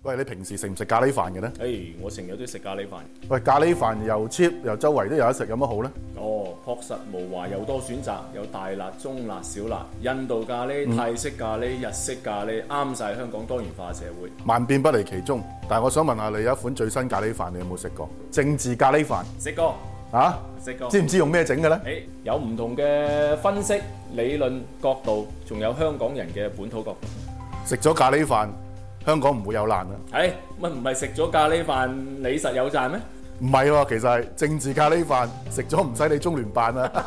喂，你平時食唔食咖喱飯嘅咧？ 我成日都食咖喱飯。 喂，咖喱飯又 cheap 又周圍都有得食，有乜好咧？ 確實無華，又多選擇，有大辣、中辣、小辣，印度咖喱、泰式咖喱、日式咖喱，啱晒香港多元化社會。 萬變不離其宗。但係我想問下你，有一款最新咖喱飯，你有冇食過？政治咖喱飯食過啊？ 食過。 知唔知用咩整嘅咧？ 有唔同嘅分析、理論角度，仲有香港人嘅本土角度。 食咗咖喱飯，香港唔會有難啊！ 乜唔係食咗咖喱飯，你實有賺咩？ 唔係喎，其實係政治咖喱飯，食咗唔使理中聯辦啊！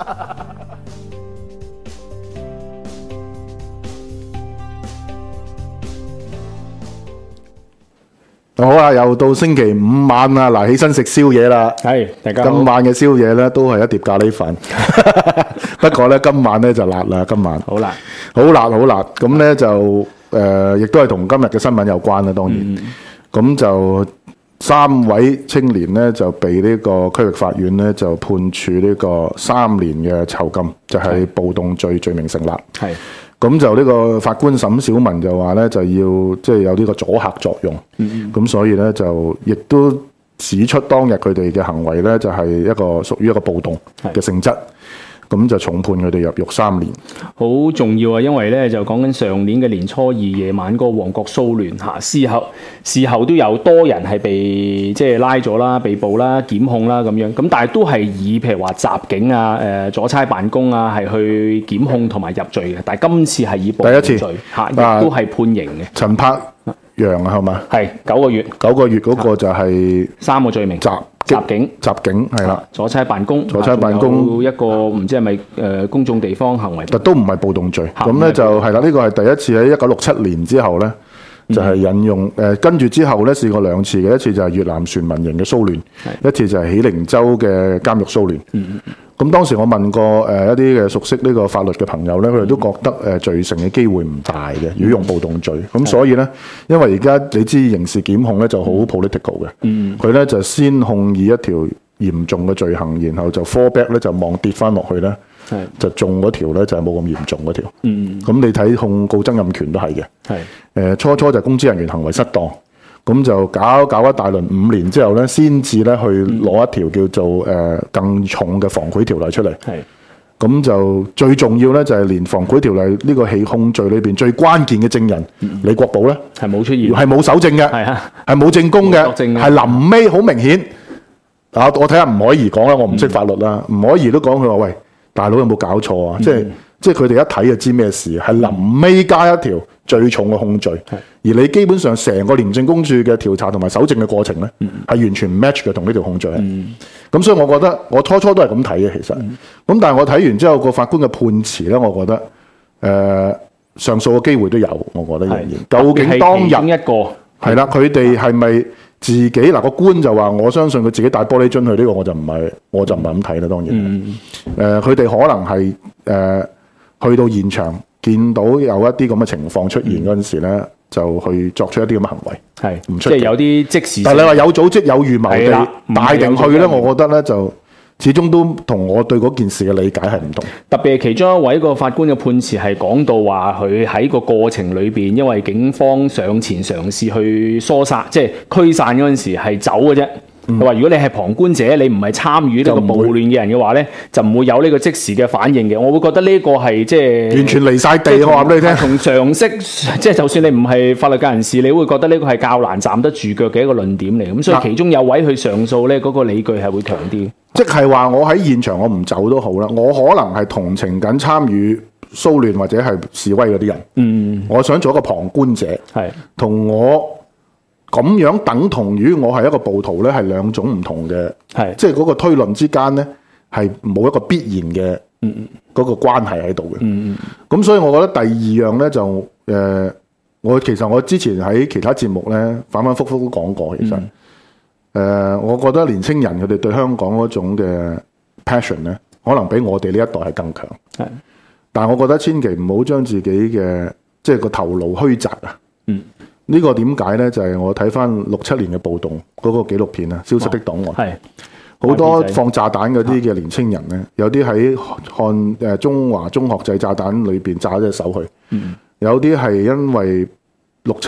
好啊，又到星期五晚啦，嗱，起身食宵夜啦。 大家好。 今晚嘅宵夜咧都係一碟咖喱飯，不過咧今晚咧就辣啦，今晚好辣， 好辣，好辣。咁咧就亦都係同今日嘅新聞有關啦，當然。咁就3位青年咧就被呢個區域法院咧就判處呢個3年嘅囚禁，就係暴動罪名成立。 係。 咁就呢個法官沈小文就話咧，就要即係有呢個阻嚇作用。咁所以咧就亦都指出當日佢哋嘅行為咧就係屬於一個暴動嘅性質。咁就重判佢哋入獄3年。 好重要啊，因為咧就講緊上年嘅年初2夜晚嗰個旺角騷亂嚇，事後都有多人係被即係拉咗啦、被捕啦、檢控啦咁樣。咁但係都係以譬如話襲警啊、阻差辦公啊係去檢控同埋入罪嘅。但係今次係以暴動罪嚇，亦都係判刑嘅。 陳柏陽係嘛？ 係9個月。 9個月嗰個就係 3個罪名。襲警係啦，阻差辦公，一個唔知係咪公眾地方行為， 但都唔係暴動罪。咁咧就係啦，呢個係第一次喺1967年之後咧，就係引用跟住之後咧試過2次嘅，一次就係越南船民營嘅騷亂，一次就係喜靈洲嘅監獄騷亂。咁當時我問過一啲嘅熟悉呢個法律嘅朋友咧，佢哋都覺得罪成嘅機會唔大嘅，如果用暴動罪。咁所以咧，因為而家你知刑事檢控咧就好 political 嘅，佢咧就先控以一條嚴重嘅罪行，然後就 fall back 咧就望跌翻落去咧，就中嗰條咧就係冇咁嚴重嗰條。咁你睇控告曾蔭權都係嘅。初就係公職人員行為失當。咁就搞一大輪5年之後咧，先至咧去攞一條叫做更重嘅防賄條例出嚟。咁就最重要咧，就係連防賄條例呢個起控罪裏邊最關鍵嘅證人李國寶咧， 係冇出現， 係冇搜證嘅，係冇證供嘅，係臨尾好明顯。我睇下吳靄儀講啦，我唔識法律啦。吳靄儀都講佢話：喂，大佬有冇搞錯啊？即係佢哋一睇就知咩事，係臨尾加一條最重嘅控罪，而你基本上成個廉政公署嘅調查同埋搜證嘅過程咧，係完全唔 match 嘅同呢條控罪。咁所以我覺得我初都係咁睇嘅，其實。咁但係我睇完之後個法官嘅判詞咧，我覺得上訴嘅機會都有，我覺得仍然。究竟當日係啦，佢哋係咪自己嗱個官就話我相信佢自己帶玻璃樽去，呢個我就唔係咁睇啦。當然，佢哋可能係去到現場見到有一啲咁嘅情況出現嗰陣時咧，就去作出一啲咁嘅行為，唔出奇。 即係有啲即時。 但係你話有組織有預謀地帶定去咧，我覺得咧就始終都同我對嗰件事嘅理解係唔同。 特別係其中一位個法官嘅判詞係講到話，佢喺個過程裏邊，因為警方上前嘗試去疏散，即係驅散嗰陣時係走嘅啫。佢話：如果你係旁觀者，你唔係參與呢個暴亂嘅人嘅話咧，就唔會有呢個即時嘅反應嘅。我會覺得呢個係即係完全離晒地。我話俾你聽， 同常識即係就算你唔係法律界人士，你會覺得呢個係較難站得住腳嘅一個論點嚟。咁所以其中有位去上訴咧，嗰個理據係會強啲。 即係話我喺現場我唔走都好啦，我可能係同情緊參與騷亂或者係示威嗰啲人。我想做一個旁觀者，同我。咁樣等同於我係一個暴徒咧，係兩種唔同嘅，即係嗰個推論之間咧係冇一個必然嘅嗰個關係喺度嘅。咁所以我覺得第二樣咧就其實我之前喺其他節目咧反反覆覆都講過，其實我覺得年青人佢哋對香港嗰種嘅 passion 咧，可能比我哋呢一代係更強。但係我覺得千祈唔好將自己嘅即係個頭腦虛擲啊。呢個點解咧？就係我睇翻67年嘅暴動嗰個紀錄片啊，《消失的檔案》。好多放炸彈嗰啲嘅年青人咧，有啲喺中華中學製炸彈裏邊炸咗隻手去，有啲係因為67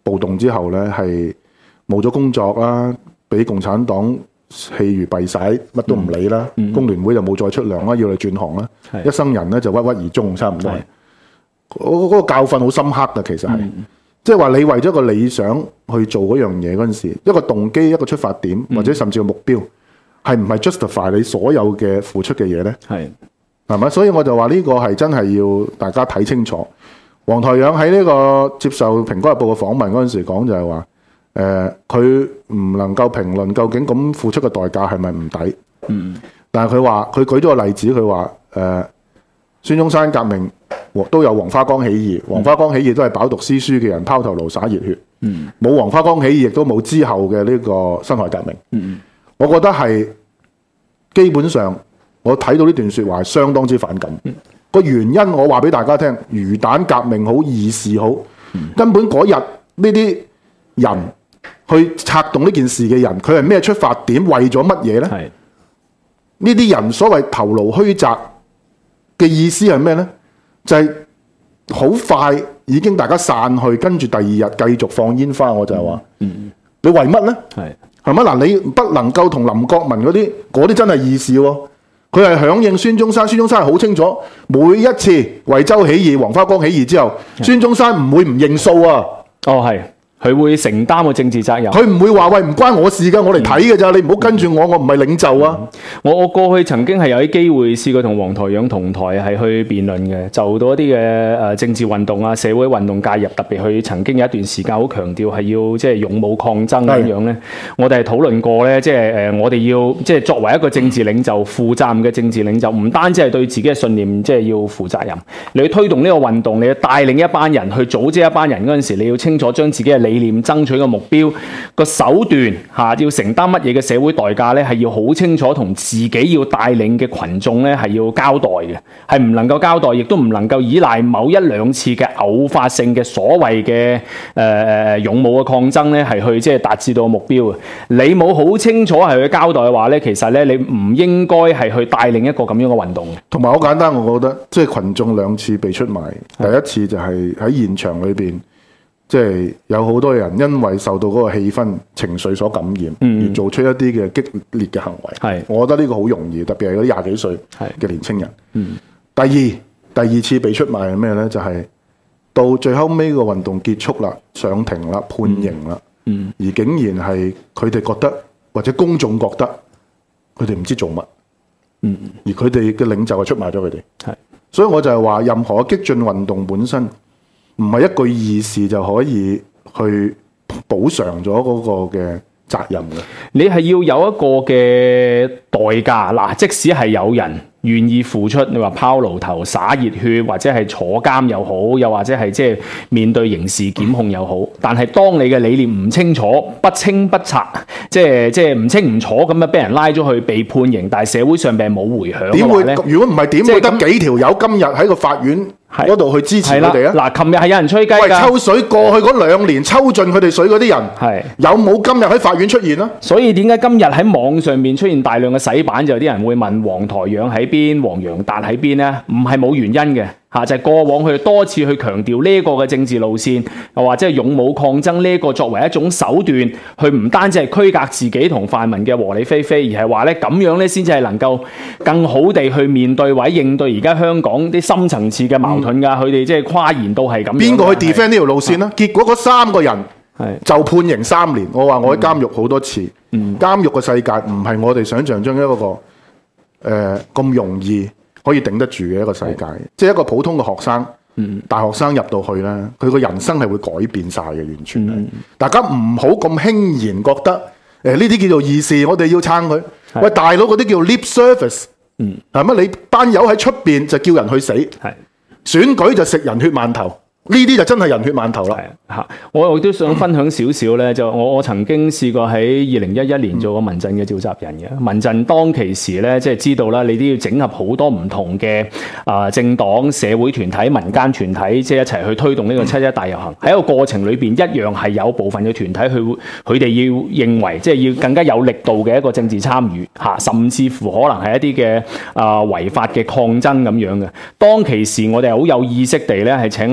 暴動之後咧，係冇咗工作啦，俾共產黨氣如敝屣，乜都唔理啦。工聯會就冇再出糧啦，要嚟轉行啦。一生人咧就鬱鬱而終，差唔多。嗰個教訓好深刻㗎，其實係，即係話你為咗個理想去做嗰樣嘢嗰陣時，一個動機、一個出發點，或者甚至個目標，係唔係 justify 你所有嘅付出嘅嘢咧？係咪？所以我就話呢個係真係要大家睇清楚。黃台仰喺呢個接受《蘋果日報》嘅訪問嗰陣時講就係話，佢唔能夠評論究竟咁付出嘅代價係咪唔抵。但係佢話佢舉咗個例子，佢話孫中山革命都有黃花崗起義，黃花崗起義都係飽讀詩書嘅人拋頭顱灑熱血。冇黃花崗起義，亦都冇之後嘅呢個辛亥革命。我覺得係基本上，我睇到呢段説話係相當之反感。個原因我話俾大家聽，魚蛋革命好，義士好，根本嗰日呢啲人去策動呢件事嘅人，佢係咩出發點？為咗乜嘢呢？呢啲人所謂頭顱虛擲嘅意思係咩呢？就係好快已經大家散去，跟住第二日繼續放煙花。我就係話，你為乜呢？係咪嗱？你不能夠同林國民嗰啲真係義士喎。佢係響應孫中山，孫中山係好清楚，每一次惠州起義、黃花崗起義之後，孫中山唔會唔認數啊。佢會承擔個政治責任，佢唔會話喂，唔關我事㗎，我嚟睇㗎咋，你唔好跟住我唔係領袖啊。 我過去曾經係有啲機會試過同黃台仰同台係去辯論嘅，就到一啲嘅政治運動啊、社會運動介入，特別佢曾經有一段時間好強調係要即係勇武抗爭咁樣咧。我哋係討論過咧，即係我哋要即係作為一個政治領袖、負責任嘅政治領袖，唔單止係對自己嘅信念即係要負責任，你去推動呢個運動，你要帶領一班人去組織一班人嗰陣時，你要清楚將自己嘅理念爭取嘅目標個手段要承擔乜嘢嘅社會代價咧，係要好清楚同自己要帶領嘅群眾咧係要交代嘅，係唔能夠交代，亦都唔能夠依賴某一兩次嘅偶發性嘅所謂嘅勇武嘅抗爭咧，係去即係達至到目標嘅。你冇好清楚係去交代嘅話咧，其實咧你唔應該係去帶領一個咁樣嘅運動嘅。 同埋好簡單，我覺得即係群眾兩次被出賣，第一次就係喺現場裏邊。即係有好多人因為受到嗰個氣氛、情緒所感染，而做出一啲嘅激烈嘅行為。我覺得呢個好容易，特別係嗰啲廿幾歲嘅年青人。第二次被出賣係咩呢？就係到最後尾個運動結束啦、上庭啦、判刑啦，而竟然係佢哋覺得或者公眾覺得佢哋唔知做乜，而佢哋嘅領袖係出賣咗佢哋。所以我就係話，任何激進運動本身，唔係一句義士就可以去補償咗嗰個嘅責任嘅。你係要有一個嘅代價嗱，即使係有人願意付出，你話拋爐頭灑熱血，或者係坐監又好，又或者係即係面對刑事檢控又好，但係當你嘅理念唔清楚、不清不察，即係唔清唔楚咁樣俾人拉咗去被判刑，但係社會上並冇迴響嘅話咧，如果唔係點會得幾條友今日喺個法院嗰度去支持佢哋啊？嗱，琴日係有人吹雞㗎，抽水過去嗰2年抽盡佢哋水嗰啲人，有冇今日喺法院出現啊？所以點解今日喺網上面出現大量嘅洗版，就有啲人會問黃台仰喺邊，黃洋達喺邊咧？唔係冇原因嘅。就係過往佢多次去強調呢個嘅政治路線，又或者係勇武抗爭呢個作為一種手段，佢唔單止係區隔自己同泛民嘅和理非非，而係話咧咁樣咧先至係能夠更好地去面對或者應對而家香港啲深層次嘅矛盾㗎。佢哋即係誇言到係咁樣。邊個去 defend 呢條路線咧？結果嗰3個人就判刑3年。我話我喺監獄好多次，監獄嘅世界唔係我哋想象中一個咁容易可以頂得住嘅一個世界，即係一個普通嘅學生，大學生入到去咧，佢個人生係會改變晒嘅，完全。大家唔好咁輕言覺得呢啲叫做義士，我哋要撐佢。喂，大佬嗰啲叫 lip service，係乜？你班友喺出邊就叫人去死，選舉就食人血饅頭。呢啲就真係人血饅頭啦。我都想分享少少咧，就我曾經試過喺2011年做過民陣嘅召集人嘅。民陣當其時咧，即係知道啦，你都要整合好多唔同嘅政黨、社會團體、民間團體，即係一齊去推動呢個7·1大遊行。喺一個過程裏邊，一樣係有部分嘅團體佢哋要認為，即係要更加有力度嘅一個政治參與甚至乎可能係一啲嘅違法嘅抗爭咁樣嘅。當其時，我哋好有意識地咧，係請一啲嘅大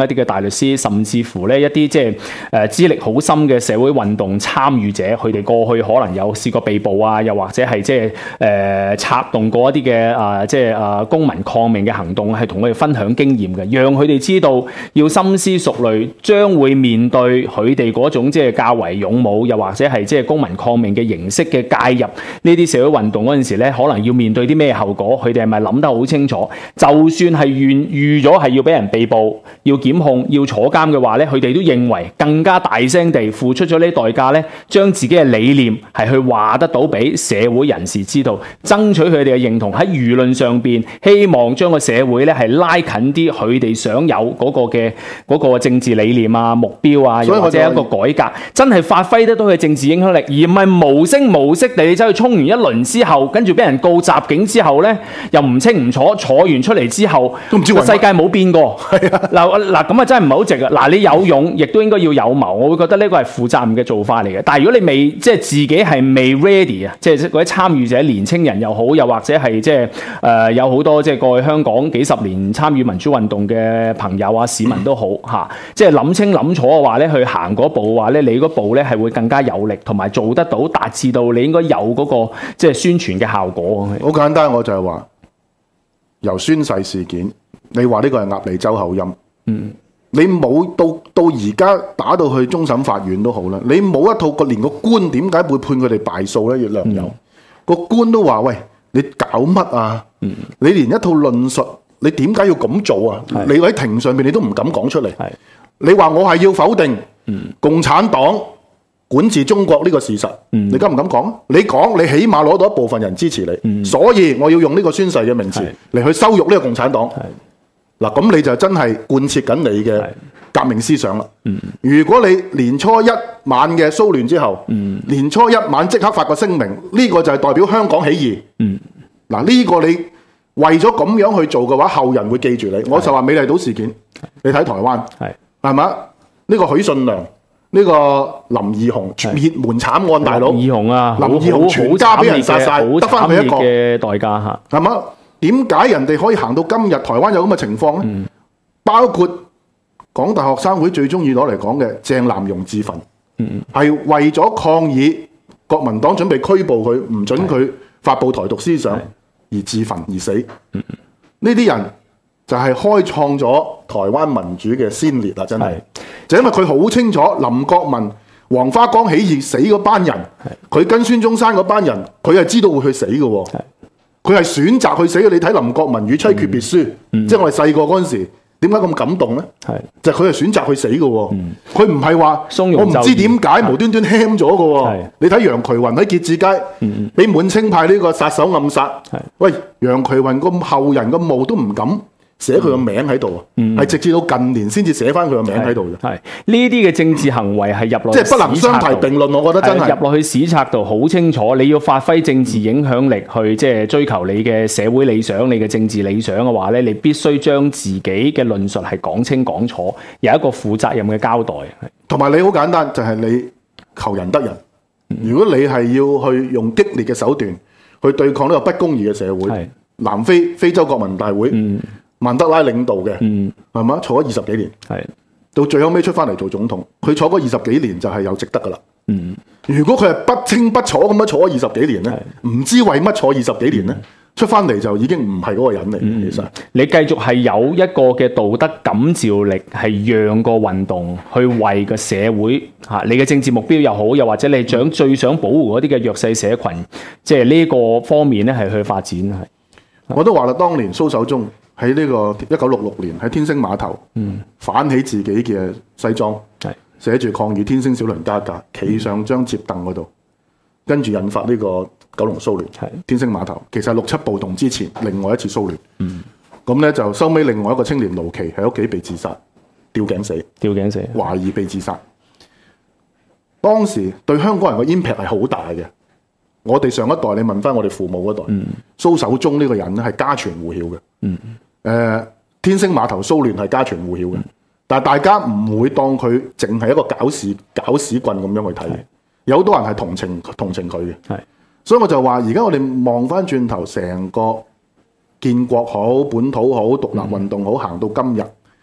律師，甚至乎咧一啲即係資歷好深嘅社會運動參與者，佢哋過去可能有試過被捕啊，又或者係即係策動過一啲嘅即係公民抗命嘅行動，係同佢哋分享經驗嘅，讓佢哋知道要深思熟慮，將會面對佢哋嗰種即係較為勇武，又或者係即係公民抗命嘅形式嘅介入呢啲社會運動嗰陣時咧，可能要面對啲咩後果？佢哋係咪諗得好清楚？就算係預咗係要俾人被捕、要檢控、要坐監嘅話咧，佢哋都認為更加大聲地付出咗呢代價咧，將自己嘅理念係去話得到俾社會人士知道，爭取佢哋嘅認同，喺輿論上邊希望將個社會咧係拉近啲佢哋想有嗰個政治理念啊、目標啊，又或者一個改革，真係發揮得到佢政治影響力，而唔係無聲無息地走去衝完一輪之後，跟住俾人告襲警之後咧，又唔清唔楚，坐完出嚟之後都唔知個世界冇變過。嗱咁啊真係唔係好值啊！嗱，你有勇，亦都應該要有謀，我會覺得呢個係負責任嘅做法嚟嘅。但係如果你未即係自己係未 ready 啊，即係嗰啲參與者、年青人又好，又或者係即係有好多即係過去香港幾十年參與民主運動嘅朋友啊、市民都好嚇，即係諗清諗楚嘅話咧，去行嗰步嘅話咧，你嗰步咧係會更加有力，同埋做得到，達至到你應該有嗰個即係宣傳嘅效果。 好簡單，我就係話由宣誓事件，你話呢個係鴨脷洲口音，你冇到而家打到去終審法院都好啦，你冇一套連個官點解會判佢哋敗訴咧？梁友個官都話：喂，你搞乜啊？你連一套論述，你點解要咁做啊？你喺庭上面你都唔敢講出嚟。你話我係要否定共產黨管治中國呢個事實，你敢唔敢講啊？你講，你起碼攞到一部分人支持你，所以我要用呢個宣誓嘅名詞嚟去羞辱呢個共產黨。嗱，咁你就真係貫徹緊你嘅革命思想啦。如果你年初一晚嘅騷亂之後，年初一晚即刻發個聲明，呢個就係代表香港起義。嗱，呢個你為咗咁樣去做嘅話，後人會記住你。我就話美麗島事件，你睇台灣係嘛？呢個許信良，呢個林義雄滅門慘案大佬，林義雄啊，林義雄全家俾人殺晒，得翻佢一個嘅代價嚇， 係嘛？點解人哋可以行到今日台灣有咁嘅情況咧？包括港大學生會最中意攞嚟講嘅鄭南榕自焚，係為咗抗議國民黨準備拘捕佢，唔准佢發布台獨思想而自焚而死。呢啲人就係開創咗台灣民主嘅先烈啦！真係，就因為佢好清楚林國民、黃花崗起義死嗰班人，佢跟孫中山嗰班人，佢係知道會去死嘅。佢係選擇去死嘅。你睇林國民與妻訣別書，即係我哋細個嗰陣時，點解咁感動咧？就係佢係選擇去死嘅。佢唔係話我唔知點解無端端輕咗嘅。你睇楊衢雲喺結志街俾滿清派呢個殺手暗殺，喂，楊衢雲個後人個墓都唔敢寫佢個名喺度啊，係直至到近年先至寫翻佢個名喺度嘅。係呢啲嘅政治行為係入落， 即係不能相提並論。我覺得真係入落去史冊度好清楚。你要發揮政治影響力去即係追求你嘅社會理想、你嘅政治理想嘅話咧，你必須將自己嘅論述係講清講楚，有一個負責任嘅交代。 同埋你好簡單，就係你求仁得仁。如果你係要去用激烈嘅手段去對抗呢個不公義嘅社會，南非非洲國民大會。曼德拉領導嘅，係嘛？坐咗20幾年，到最後尾出翻嚟做總統，佢坐嗰20幾年就係有值得噶啦。如果佢係不清不楚咁樣坐咗20幾年咧，唔知為乜坐20幾年咧，出翻嚟就已經唔係嗰個人嚟。其實你繼續係有一個嘅道德感召力，係讓個運動去為個社會嚇你嘅政治目標又好，又或者你最想保護嗰啲嘅弱勢社群，即係呢個方面咧係去發展。 我都話啦，當年蘇守忠喺呢個1966年喺天星碼頭反起自己嘅西裝，寫住抗議天星小輪加價，企上張摺凳嗰度，跟住引發呢個九龍騷亂。天星碼頭其實係6·7暴動之前另外一次騷亂。咁咧就收尾另外一個青年盧麒喺屋企被自殺，吊頸死，懷疑被自殺。當時對香港人嘅 impact 係好大嘅。我哋上一代，你問翻我哋父母嗰代，蘇守忠呢個人咧係家傳戶曉嘅。天星碼頭騷亂係家傳戶曉嘅，但係大家唔會當佢淨係一個搞屎棍咁樣去睇。有好多人係同情佢嘅。所以我就話，而家我哋望翻轉頭，成個建國好、本土好、獨立運動好，行到今日，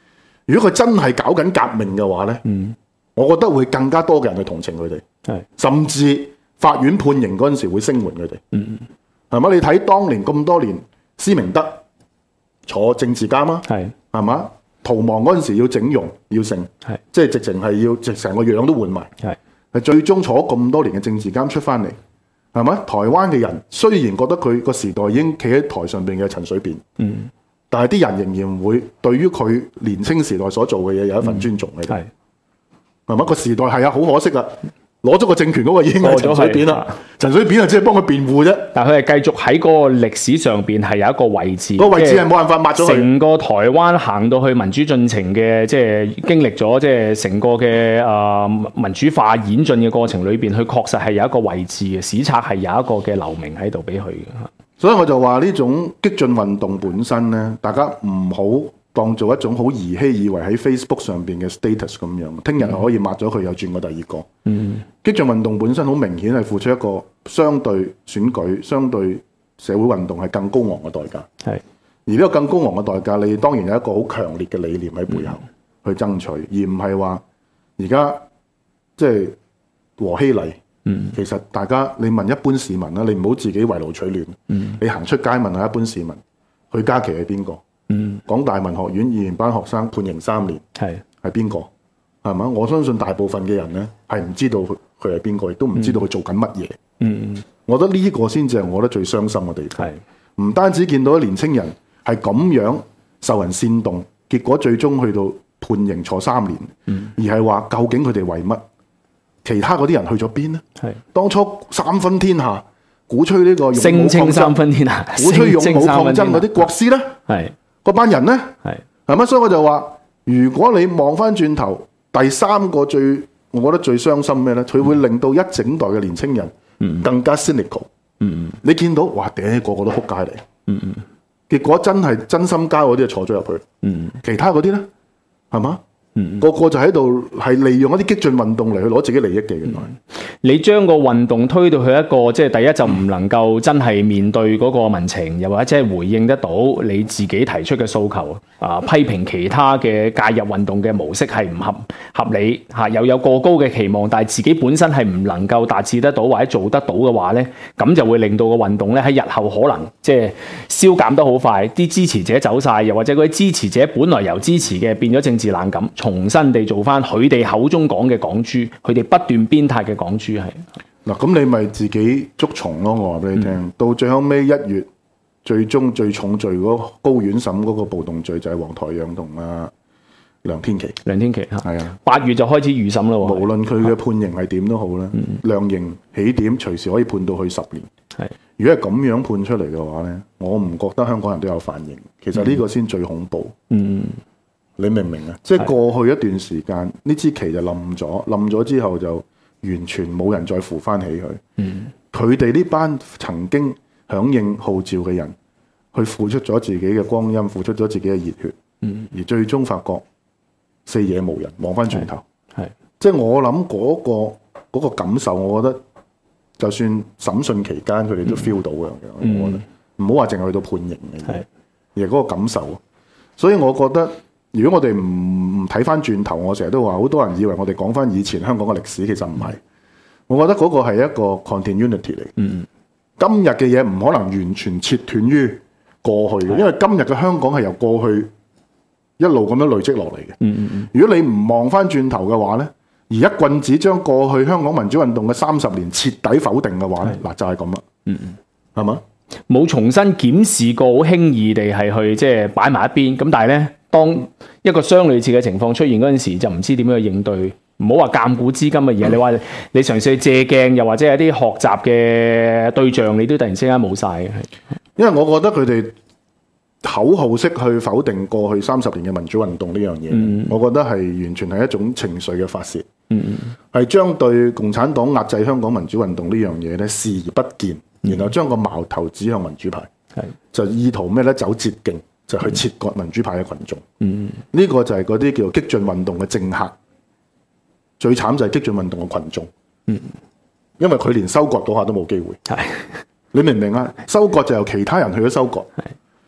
如果佢真係搞緊革命嘅話咧，我覺得會更加多嘅人去同情佢哋，甚至法院判刑嗰陣時會聲援佢哋，係嘛？你睇當年咁多年，施明德坐政治監啊，係嘛？逃亡嗰陣時要整容要成，即係直情係要成個樣都換埋，係最終坐咁多年嘅政治監出翻嚟，係嘛？台灣嘅人雖然覺得佢個時代已經企喺台上邊嘅陳水扁，但係啲人仍然會對於佢年青時代所做嘅嘢有一份尊重喺度，係嘛？個時代係啊，好可惜啊！攞咗個政權嗰個已經係陳水扁啦，陳水扁啊，只係幫佢辯護啫。 但係佢係繼續喺嗰個歷史上邊係有一個位置， 個位置係冇辦法抹咗佢。 成個台灣行到去民主進程嘅，即係經歷咗即係成個嘅民主化演進嘅過程裏邊，佢確實係有一個位置嘅，史冊係有一個嘅留名喺度俾佢嘅。 所以我就話呢種激進運動本身咧，大家唔好當做一種好兒戲，以為喺 Facebook 上邊嘅 status 咁樣，聽日可以抹咗佢又轉過第二個。激進運動本身好明顯係付出一個相對選舉、相對社會運動係更高昂嘅代價。而呢個更高昂嘅代價，你當然有一個好強烈嘅理念喺背後去爭取，而唔係話而家即係和稀泥。其實大家你問一般市民啦，你唔好自己圍爐取暖。你行出街問下一般市民，許家麒係邊個？港大文學院2年班學生判刑3年，係邊個？係嘛？我相信大部分嘅人咧係唔知道佢係邊個，亦都唔知道佢做緊乜嘢。我覺得呢個先至係我覺得最傷心嘅地方。唔單止見到年青人係咁樣受人煽動，結果最終去到判刑坐3年，而係話究竟佢哋為乜？其他嗰啲人去咗邊呢？當初三分天下鼓吹呢個聲稱三分天下， 鼓吹勇武抗爭嗰啲國師咧，嗰班人咧，係咪？所以我就話，如果你望翻轉頭，第三個我覺得最傷心咩咧？佢會令到一整代嘅年青人更加 cynical。你見到哇，個個都撲街嚟，結果真心交嗰啲就坐咗入去，其他嗰啲咧，係嘛？個個就喺度係利用一啲激進運動嚟去攞自己利益嘅。原來你將個運動推到去一個即係第一就唔能夠真係面對嗰個民情，又或者係回應得到你自己提出嘅訴求批評其他嘅介入運動嘅模式係唔合理又有過高嘅期望，但係自己本身係唔能夠達至得到或者做得到嘅話咧，咁就會令到個運動咧喺日後可能即係消減得好快，啲支持者走晒，又或者嗰啲支持者本來由支持嘅變咗政治冷感。重新地做翻佢哋口中講嘅港豬，佢哋不斷鞭撻嘅港豬係嗱，咁你咪自己捉蟲咯。我話俾你聽，到最後尾1月，最終最重罪嗰高院審嗰個暴動罪就係黃台仰同梁天琦。係啊，8月就開始預審啦。無論佢嘅判刑係點都好啦，量刑起點隨時可以判到去10年。如果係咁樣判出嚟嘅話咧，我唔覺得香港人都有反應。其實呢個先最恐怖。你明唔明啊？即係過去一段時間，呢支旗就冧咗之後就完全冇人再扶翻起佢。佢哋呢班曾經響應號召嘅人，去付出咗自己嘅光陰，付出咗自己嘅熱血，而最終發覺四野無人，望翻轉頭，即係我諗嗰個感受，我覺得就算審訊期間佢哋都 feel 到嘅。我覺得唔好話淨係去到判刑嘅，而係嗰個感受。所以我覺得。如果我哋唔睇翻轉頭，我成日都話，好多人以為我哋講翻以前香港嘅歷史，其實唔係。我覺得嗰個係一個 continuity 嚟。今日嘅嘢唔可能完全切斷於過去嘅，因為今日嘅香港係由過去一路咁樣累積落嚟嘅。如果你唔望翻轉頭嘅話呢，而一棍子將過去香港民主運動嘅30年徹底否定嘅話呢，嗱就係咁啦。係嘛？ 冇重新檢視過，好輕易地係去即係擺埋一邊。咁但係呢，當一個相類似嘅情況出現嗰陣時，就唔知點樣去應對。唔好話鑑古知今嘅嘢，你話你嘗試去借鏡，又或者係啲學習嘅對象，你都突然之間冇晒嘅。 因為我覺得佢哋口號式去否定過去30年嘅民主運動呢樣嘢，我覺得係完全係一種情緒嘅發泄，係將對共產黨壓制香港民主運動呢樣嘢咧視而不見，然後將個矛頭指向民主派，就意圖咩咧？走捷徑，就去切割民主派嘅群眾。呢個就係嗰啲叫激進運動嘅政客。最慘就係激進運動嘅群眾，因為佢連收割嗰下都冇機會。你明唔明啊？收割就由其他人去咗收割，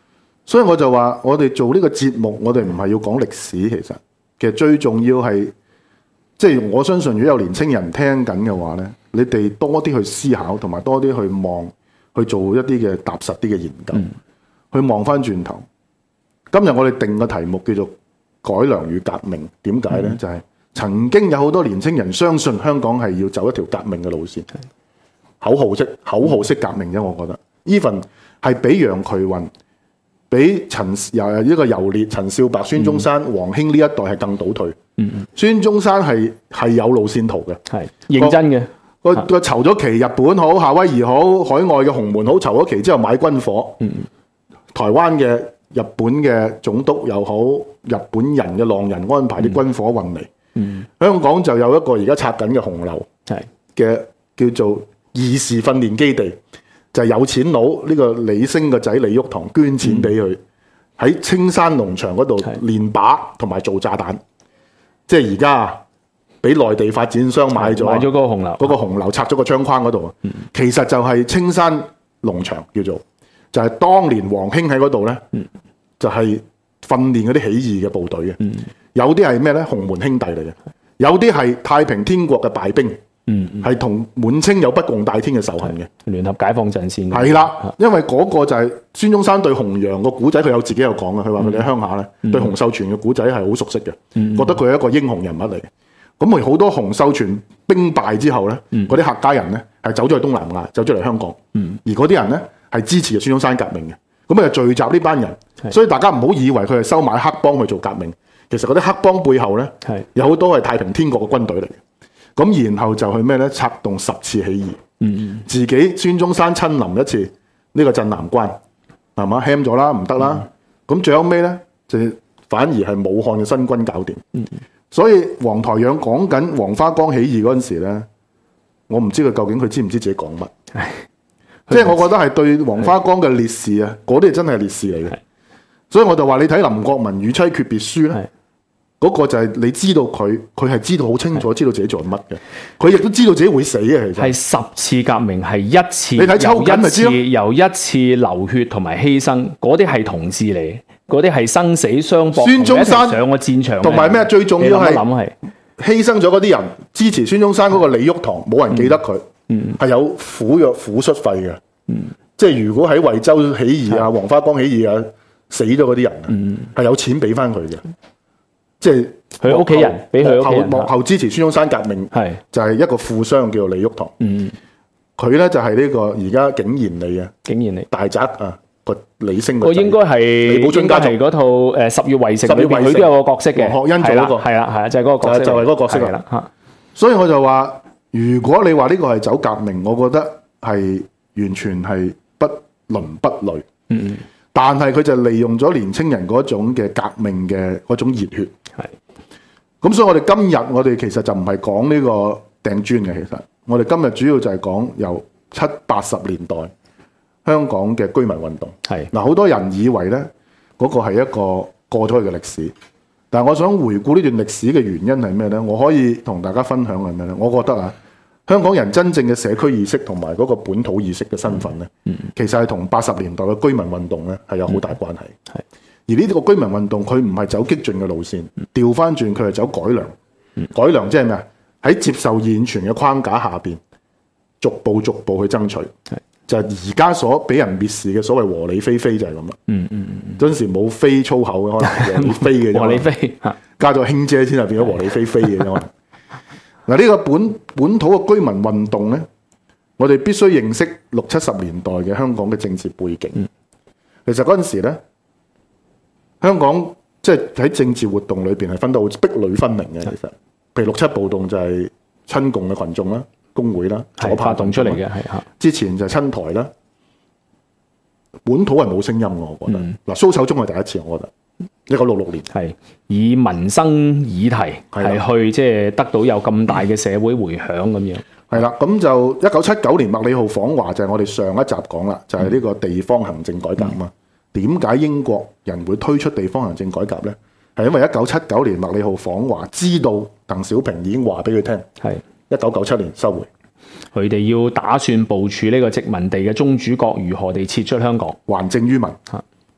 所以我就話，我哋做呢個節目，我哋唔係要講歷史，其實最重要係，即係我相信，如果有年青人聽緊嘅話咧，你哋多啲去思考，同埋多啲去望，去做一啲嘅踏實啲嘅研究，去望翻轉頭。今日我哋定個題目叫做改良與革命，點解咧？就係曾經有好多年青人相信香港係要走一條革命嘅路線，口號式革命啫。我覺得 even 係比楊衢雲、比一個游烈、陳少白、孫中山、黃興呢一代係更倒退。孫中山係有路線圖嘅， 係認真嘅。 個籌咗期，日本好、夏威夷好、海外嘅洪門好，籌咗期之後買軍火。台灣嘅、日本嘅總督又好，日本人嘅浪人安排啲軍火運嚟。香港就有一個而家拆緊嘅紅樓嘅叫做義士訓練基地，就係有錢佬呢個李升個仔李玉堂捐錢俾佢喺青山農場嗰度練靶同埋做炸彈。即係而家俾內地發展商買咗嗰個紅樓， 嗰個紅樓拆咗個窗框嗰度，其實就係青山農場叫做，就係當年黃興喺嗰度咧，就係訓練嗰啲起義嘅部隊嘅。有啲係咩咧？洪門兄弟嚟嘅，有啲係太平天國嘅敗兵，係同滿清有不共戴天嘅仇恨嘅聯合解放陣線。 係啦，因為嗰個就係孫中山對洪楊個古仔，佢有自己有講嘅。佢話佢哋喺鄉下咧，對洪秀全嘅古仔係好熟悉嘅，覺得佢係一個英雄人物嚟。咁咪好多洪秀全兵敗之後咧，嗰啲客家人咧係走咗去東南亞，走咗嚟香港，而嗰啲人咧係支持孫中山革命嘅。咁啊聚集呢班人，所以大家唔好以為佢係收買黑幫去做革命。其實嗰啲黑幫背後咧，有好多係太平天國嘅軍隊嚟嘅。咁然後就去咩咧？策動10次起義，自己孫中山親臨一次呢個鎮南關，係嘛？ham 咗啦，唔得啦。咁最後尾咧，就反而係武漢嘅新軍搞掂。所以黃台仰講緊黃花崗起義嗰陣時咧，我唔知佢究竟佢知唔知自己講乜？即係我覺得係對黃花崗嘅烈士啊，嗰啲真係烈士嚟嘅。所以我就話你睇林國民與妻訣別書咧，嗰個就係你知道佢係知道好清楚，知道自己做乜嘅。佢亦都知道自己會死嘅。其實係 10次革命，係一次， 你睇抽筋咪知咯。 由一次流血同埋犧牲，嗰啲係同志嚟，嗰啲係生死相搏， 孫中山上個戰場， 同埋咩最重要係犧牲咗嗰啲人支持孫中山嗰個李玉堂，冇人記得佢，係有撫恤費嘅。即係如果喺惠州起義啊、黃花崗起義啊死咗嗰啲人係有錢俾翻佢嘅。即係佢屋企人俾佢屋企人幕後支持孫中山革命，就係一個富商叫做李玉堂。佢咧就係呢個而家景賢里嘅景賢里大宅啊個李升個仔。應該係嗰套《10月圍城》裏邊佢都有個角色嘅。黃學恩做嗰個係啦，就係嗰個角色，就係嗰個角色啦。所以我就話，如果你話呢個係走革命，我覺得係完全係不倫不類。但係佢就利用咗年青人嗰種嘅革命嘅嗰種熱血，咁所以我哋今日我哋其實就唔係講呢個掟磚嘅，其實我哋今日主要就係講由70、80年代香港嘅居民運動。嗱，好多人以為咧嗰個係一個過咗去嘅歷史，但係我想回顧呢段歷史嘅原因係咩咧？我可以同大家分享係咩咧？我覺得啊，香港人真正嘅社區意識同埋嗰個本土意識嘅身份咧，其實係同80年代嘅居民運動咧係有好大關係。而呢個居民運動佢唔係走激進嘅路線，調翻轉佢係走改良。改良即係咩啊？喺接受現存嘅框架下邊，逐步去爭取。就係而家所俾人蔑視嘅所謂和理非非就係咁啦。嗰陣時冇非粗口嘅，可能和理非嘅啫。和理非加咗輕姐先係變咗和理非非嘅啫。可能嗱，呢個本土嘅居民運動咧，我哋必須認識60、70年代嘅香港嘅政治背景。其實嗰陣時咧，香港即係喺政治活動裏邊係分到壁壘分明嘅。其實，譬如6·7暴動就係親共嘅群眾啦、工會啦、左派動出嚟嘅。之前就係親台啦，本土係冇聲音嘅。我覺得嗱，蘇守忠係第一次，我覺得。1966年係以民生議題係去即係得到有咁大嘅社會迴響咁樣。 係啦，咁就1979年麥理浩訪華就係我哋上一集講啦，就係呢個地方行政改革啊嘛。點解英國人會推出地方行政改革咧？係因為1979年麥理浩訪華，知道鄧小平已經話俾佢聽，係1997年收回。 佢哋要打算部署呢個殖民地嘅宗主國如何地撤出香港， 還政於民。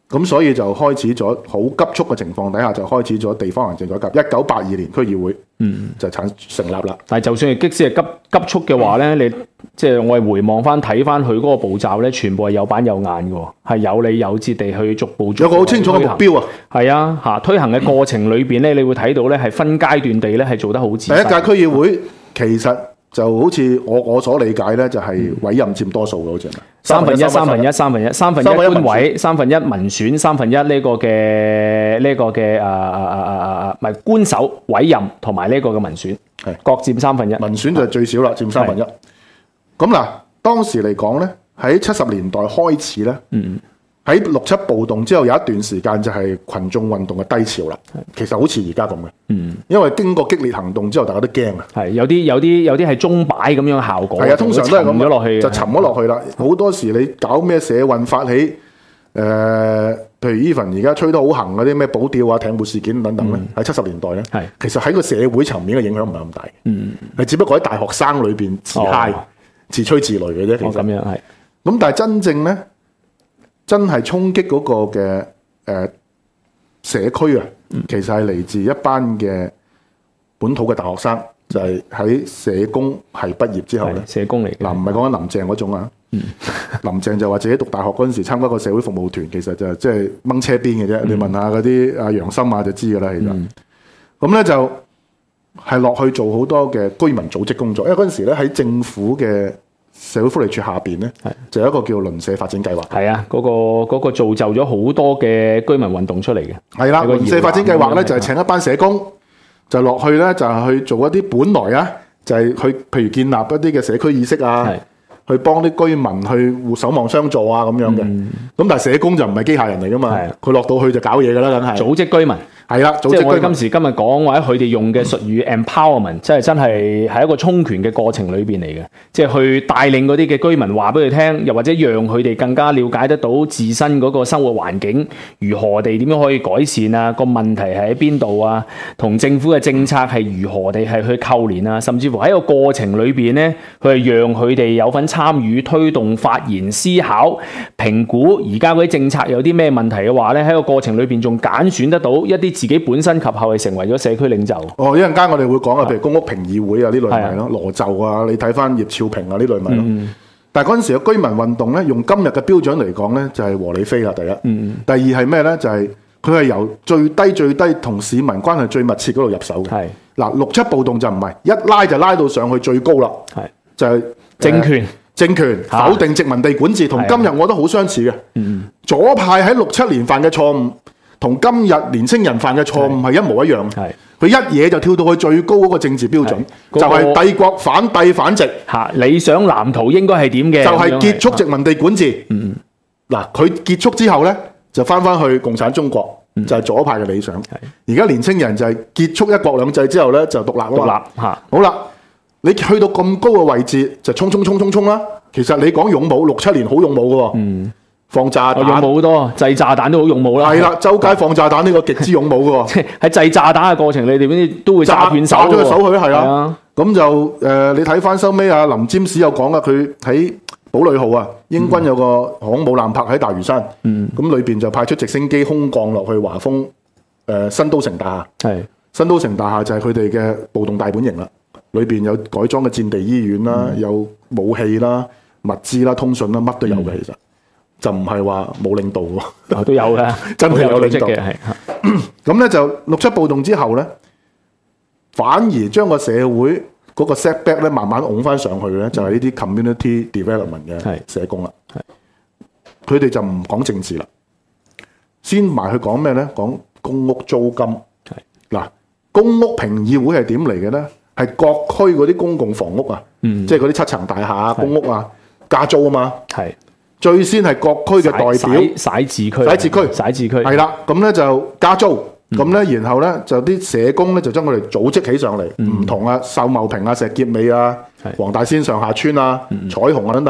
咁所以就開始咗好急速嘅情況底下，就開始咗地方行政改革。1982年區議會就成立啦。 但係就算係即使係急速嘅話咧，你即係我係回望翻睇翻佢嗰個步驟咧，全部係有板有眼嘅喎，係有理有節地去逐步有個好清楚嘅目標啊。 係啊，嚇推行嘅過程裏邊咧，你會睇到咧係分階段地咧係做得好仔細。 第一屆區議會其實就好似我所理解咧，就係委任佔多數嘅，好似三分一官委，三分一民選，三分一呢個嘅唔係官守委任同埋呢個嘅民選，係各佔三分一。 民選就最少啦，佔三分一。咁嗱，當時嚟講咧，喺70年代開始咧，喺6、7暴動之後有一段時間就係群眾運動嘅低潮啦。其實好似而家咁嘅，因為經過激烈行動之後，大家都驚啊。係有啲係鐘擺咁樣效果。係啊，通常都係咁咗落去，就沉咗落去啦。好多時你搞咩社運發起，譬如 even 而家吹得好行嗰啲咩保釣啊、艇戶事件等等咧，喺70年代咧，其實喺個社會層面嘅影響唔係咁大，係只不過喺大學生裏邊自嗨、自吹自擂嘅啫。其實咁樣係。咁但係真正咧，真係衝擊嗰個嘅社區啊，其實係嚟自一班嘅本土嘅大學生，就係喺社工系畢業之後咧，社工嚟嗱，唔係講緊林鄭嗰種啊。林鄭就話自己讀大學嗰陣時參加個社會服務團，其實就即係掹車邊嘅啫。你問下嗰啲阿楊森啊就知㗎啦。其實咁咧就係落去做好多嘅居民組織工作，因為嗰陣時咧喺政府嘅社會福利署下邊咧，就有一個叫鄰舍發展計劃。係啊，嗰個造就咗好多嘅居民運動出嚟嘅。係啦，鄰舍發展計劃咧就係請一班社工，就落去咧就係去做一啲本來啊，就係去譬如建立一啲嘅社區意識啊，去幫啲居民去守望相助啊咁樣嘅。咁但係社工就唔係機械人嚟噶嘛，佢落到去就搞嘢噶啦，梗係組織居民。係啦，即係我哋今時今日講或者佢哋用嘅術語 empowerment，即係真係喺一個充權嘅過程裏邊嚟嘅，即係去帶領嗰啲嘅居民話俾佢聽，又或者讓佢哋更加了解得到自身嗰個生活環境如何地點樣可以改善啊，個問題係喺邊度啊，同政府嘅政策係如何地係去扣連啊，甚至乎喺個過程裏邊咧，佢係讓佢哋有份參與推動發言、思考、評估而家嗰啲政策有啲咩問題嘅話咧，喺個過程裏邊仲揀選得到一啲自己本身及後係成為咗社區領袖。一陣間我哋會講啊，譬如公屋評議會啊呢類咪咯，羅就啊，你睇翻葉兆平啊呢類咪咯。但係嗰陣時嘅居民運動咧，用今日嘅標準嚟講咧，就係和理非啦。第一，第二係咩咧？就係佢係由最低同市民關係最密切嗰度入手嘅。嗱，6、7暴動就唔係一拉就拉到上去最高啦。就係政權否定殖民地管治，同今日我覺得好相似嘅。左派喺6、7年犯嘅錯誤，同今日年青人犯嘅錯誤係一模一樣。佢一嘢就跳到去最高嗰個政治標準，就係帝國反帝反殖。理想藍圖應該係點嘅？就係結束殖民地管治。嗱，佢結束之後咧，就翻去共產中國，就係左派嘅理想。而家年青人就係結束一國兩制之後咧，就獨立啦。好啦，你去到咁高嘅位置，就衝啦。其實你講勇武，6、7年好勇武嘅喎。放炸彈，勇武好多，製炸彈都好勇武啦。係啦，周街放炸彈呢個極之勇武嘅喎。喺製炸彈嘅過程，你哋邊啲都會炸斷手，炸咗個手去係啦。咁就你睇翻收尾啊，林占士有講啊，佢喺堡壘號啊，英軍有個航空母艦泊喺大嶼山，咁裏邊就派出直升機空降落去華豐新都城大廈。係新都城大廈就係佢哋嘅暴動大本營啦，裏邊有改裝嘅戰地醫院啦，有武器啦、物資啦、通訊啦，乜都有嘅其實。就唔係話冇領導喎，都有嘅，真係有領導嘅。係咁咧，就6、7暴動之後咧，反而將個社會嗰個 setback 咧，慢慢拱翻上去咧，就係呢啲 community development 嘅社工啦。佢哋就唔講政治啦，先埋去講咩咧？講公屋租金。嗱，公屋評議會係點嚟嘅咧？係各區嗰啲公共房屋啊，即係嗰啲7層大廈啊、公屋啊，加租啊嘛。係。最先係各區嘅代表，徙置區係啦，咁咧就加租，咁咧然後咧就啲社工咧就將佢哋組織起上嚟，唔同啊秀茂坪啊、石硤尾啊、黃大仙上下村啊、彩虹啊等等咧，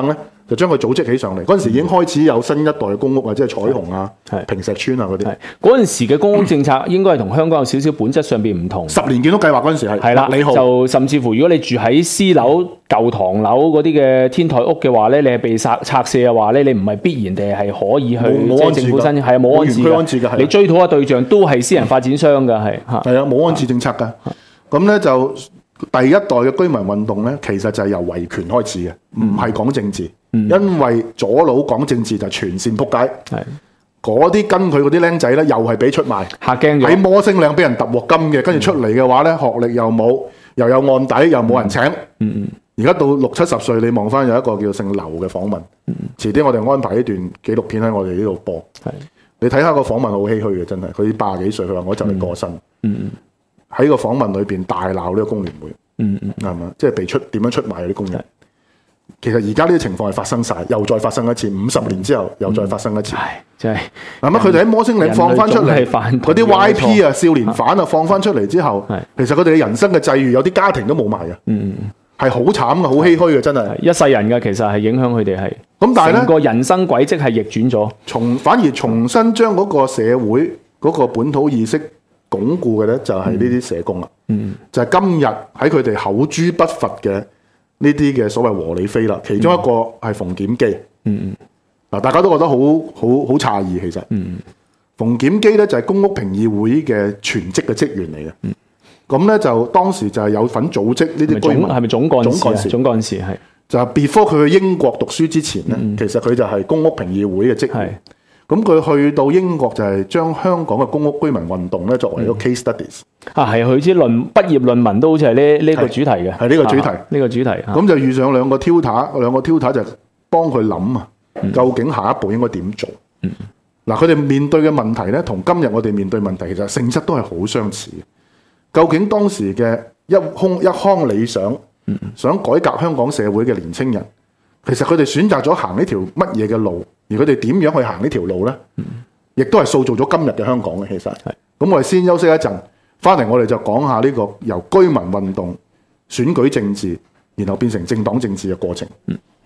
就將佢組織起上嚟。嗰陣時已經開始有新一代嘅公屋啊，即係彩虹啊、平石村啊嗰啲。 嗰陣時嘅公屋政策應該係同香港有少少本質上邊唔同。 10年建屋計劃嗰陣時係啦，就甚至乎如果你住喺私樓、舊唐樓嗰啲嘅天台屋嘅話咧，你係被拆卸嘅話咧，你唔係必然地係可以去即係政府申請，係冇安置嘅。你追討嘅對象都係私人發展商㗎，係啊， 冇安置政策㗎。咁咧就第一代嘅居民運動咧，其實就係由維權開始嘅，唔係講政治。因為左佬講政治就全線撲街。嗰啲跟佢嗰啲僆仔咧，又係俾出賣， 嚇驚咗。 喺摩星嶺俾人揼鑊金嘅，跟住出嚟嘅話咧，學歷又冇，又有案底，又冇人請。而家到60-70歲，你望翻有一個叫姓劉嘅訪問。遲啲我哋安排一段紀錄片喺我哋呢度播。你睇下個訪問好唏噓嘅，真係佢80幾歲，佢話我就嚟過身。喺個訪問裏邊大鬧呢個工聯會。係嘛？即係被點樣出賣嗰啲工人。其實而家呢啲情況係發生晒，又再發生一次，50年之後又再發生一次。 真係嗱，咁佢哋喺摩星嶺放翻出嚟，嗰啲 YP 啊、少年犯啊放翻出嚟之後，其實佢哋嘅人生嘅際遇，有啲家庭都冇埋嘅，係好慘嘅，好唏噓嘅，真係一世人嘅，其實係影響佢哋係。咁但係咧，成個人生軌跡係逆轉咗， 反而重新將嗰個社會嗰個本土意識鞏固嘅咧，就係呢啲社工啦。就係今日喺佢哋口誅筆伐嘅呢啲嘅所謂和理非啦，其中一個係馮檢基。嗱，大家都覺得好詫異，其實。馮檢基咧就係公屋評議會嘅全職嘅職員嚟嘅。咁咧就當時就係有份組織呢啲居民， 係咪總幹事？總幹事係。就係 before 佢去英國讀書之前咧，其實佢就係公屋評議會嘅職員。咁佢去到英國就係將香港嘅公屋居民運動咧作為一個 case studies。係佢啲畢業論文都好似係呢個主題嘅。 係呢個主題。 呢個主題。 咁就遇上兩個 tutor 就幫佢諗啊，究竟下一步應該點做？嗱，佢哋面對嘅問題咧，同今日我哋面對問題其實性質都係好相似嘅。究竟當時嘅一腔理想，想改革香港社會嘅年青人，其實佢哋選擇咗行呢條乜嘢嘅路，而佢哋點樣去行呢條路呢？亦都係塑造咗今日嘅香港嘅。其實，咁我哋先休息一陣，翻嚟我哋就講下呢個由居民運動、選舉政治，然後變成政黨政治嘅過程。